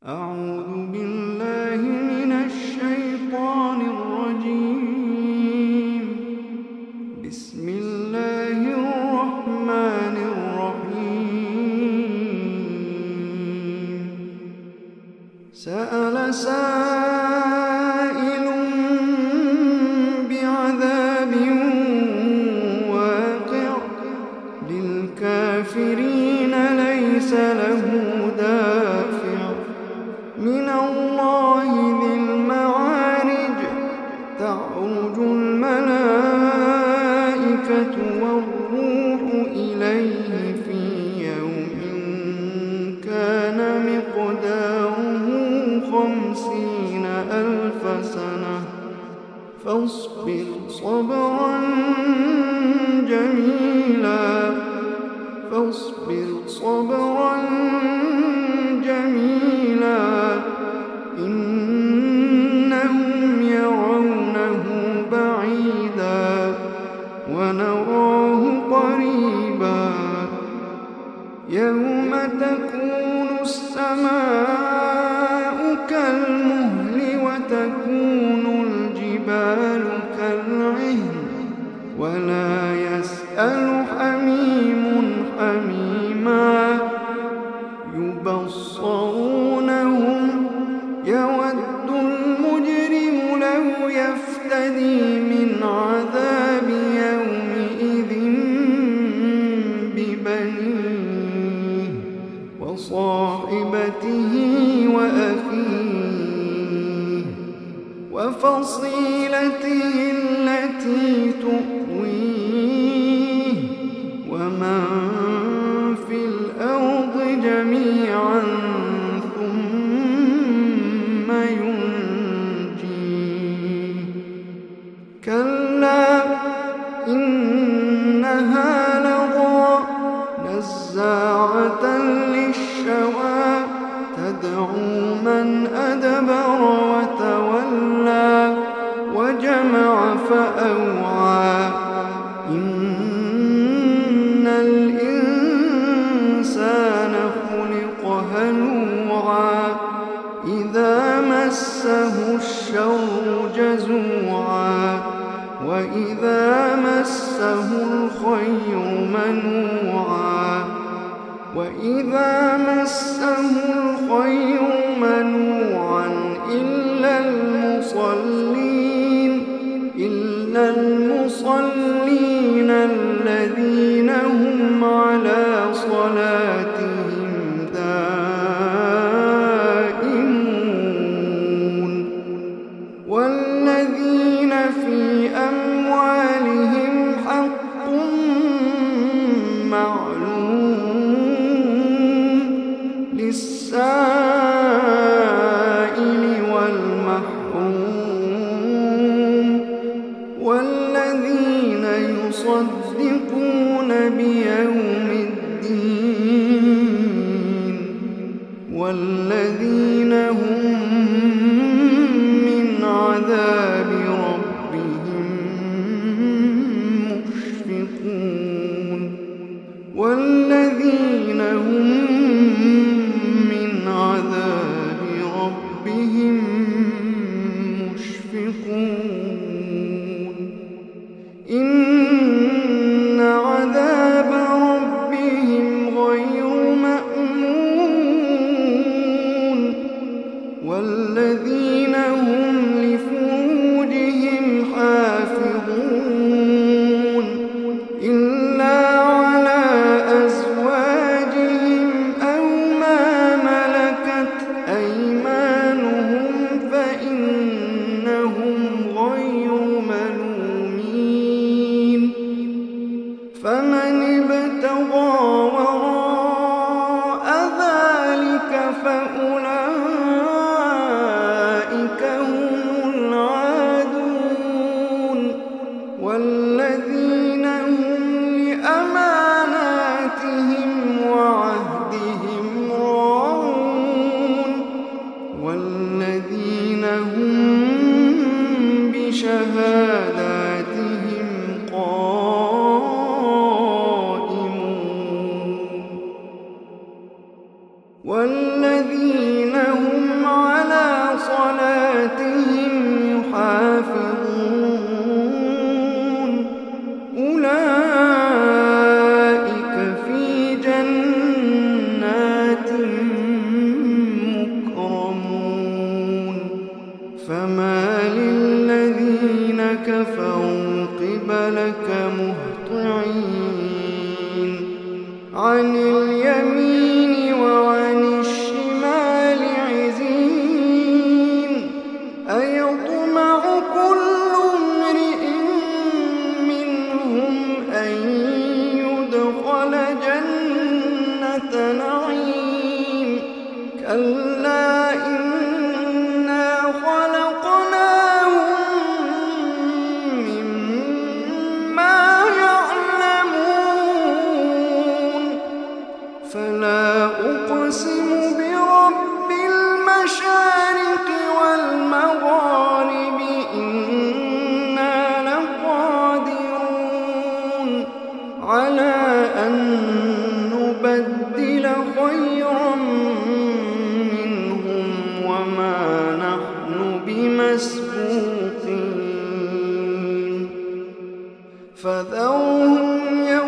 أعوذ بالله من الشيطان الرجيم. بسم الله الرحمن الرحيم. سأل سائل بعذاب واقع للكافرين ليس له دافع من الله ذي المعارج. تعرج الملائكة والروح إليه في يوم كان مقداره 50,000 سنة فاصبر صبرا جميلا إنهم يرونه بعيدا ونراه قريبا. يوم تكون السماء كالمهل وتكون الجبال كالعهن ولا يسأل حميم حميما. يبصرونهم يود المجرم لو يفتدي من عذاب يومئذ ببنيه وصاحبته وأخيه وفصيلته التي تؤويه ومن في الأرض جميعا ثم ينجيه. كلا إنها لظى نزاعة للشوى تدعو من أدبر وتولى وجمع فأوعى. إن الإنسان خلق هلوعا إذا مسه الشر جزوعا وإذا مسه الخير منوعا إلا المصلين الذين هم على صلاتهم دائمون. والذين في أموالهم حق معلوم للسائل والمحروم. والذين يصدقون بيوم الدين والذين هم من عذاب ربهم مشفقون. والذين هم من عذاب ربهم مشفقون. إن عذاب ربهم غير مأمون. والذين هم لفروجهم حافظون إلا على أزواجهم مهطعين عن اليمين وعن الشمال عزين أيطمع كل امرئ منهم أن يدخل جنة نعيم كلا إنا خلقناهم مما يعلمون فلا أقسم برب المشارق والمغارب إنا لقادرون على أن نبدل خيرا منهم وما نحن بمسبوقين فذرهم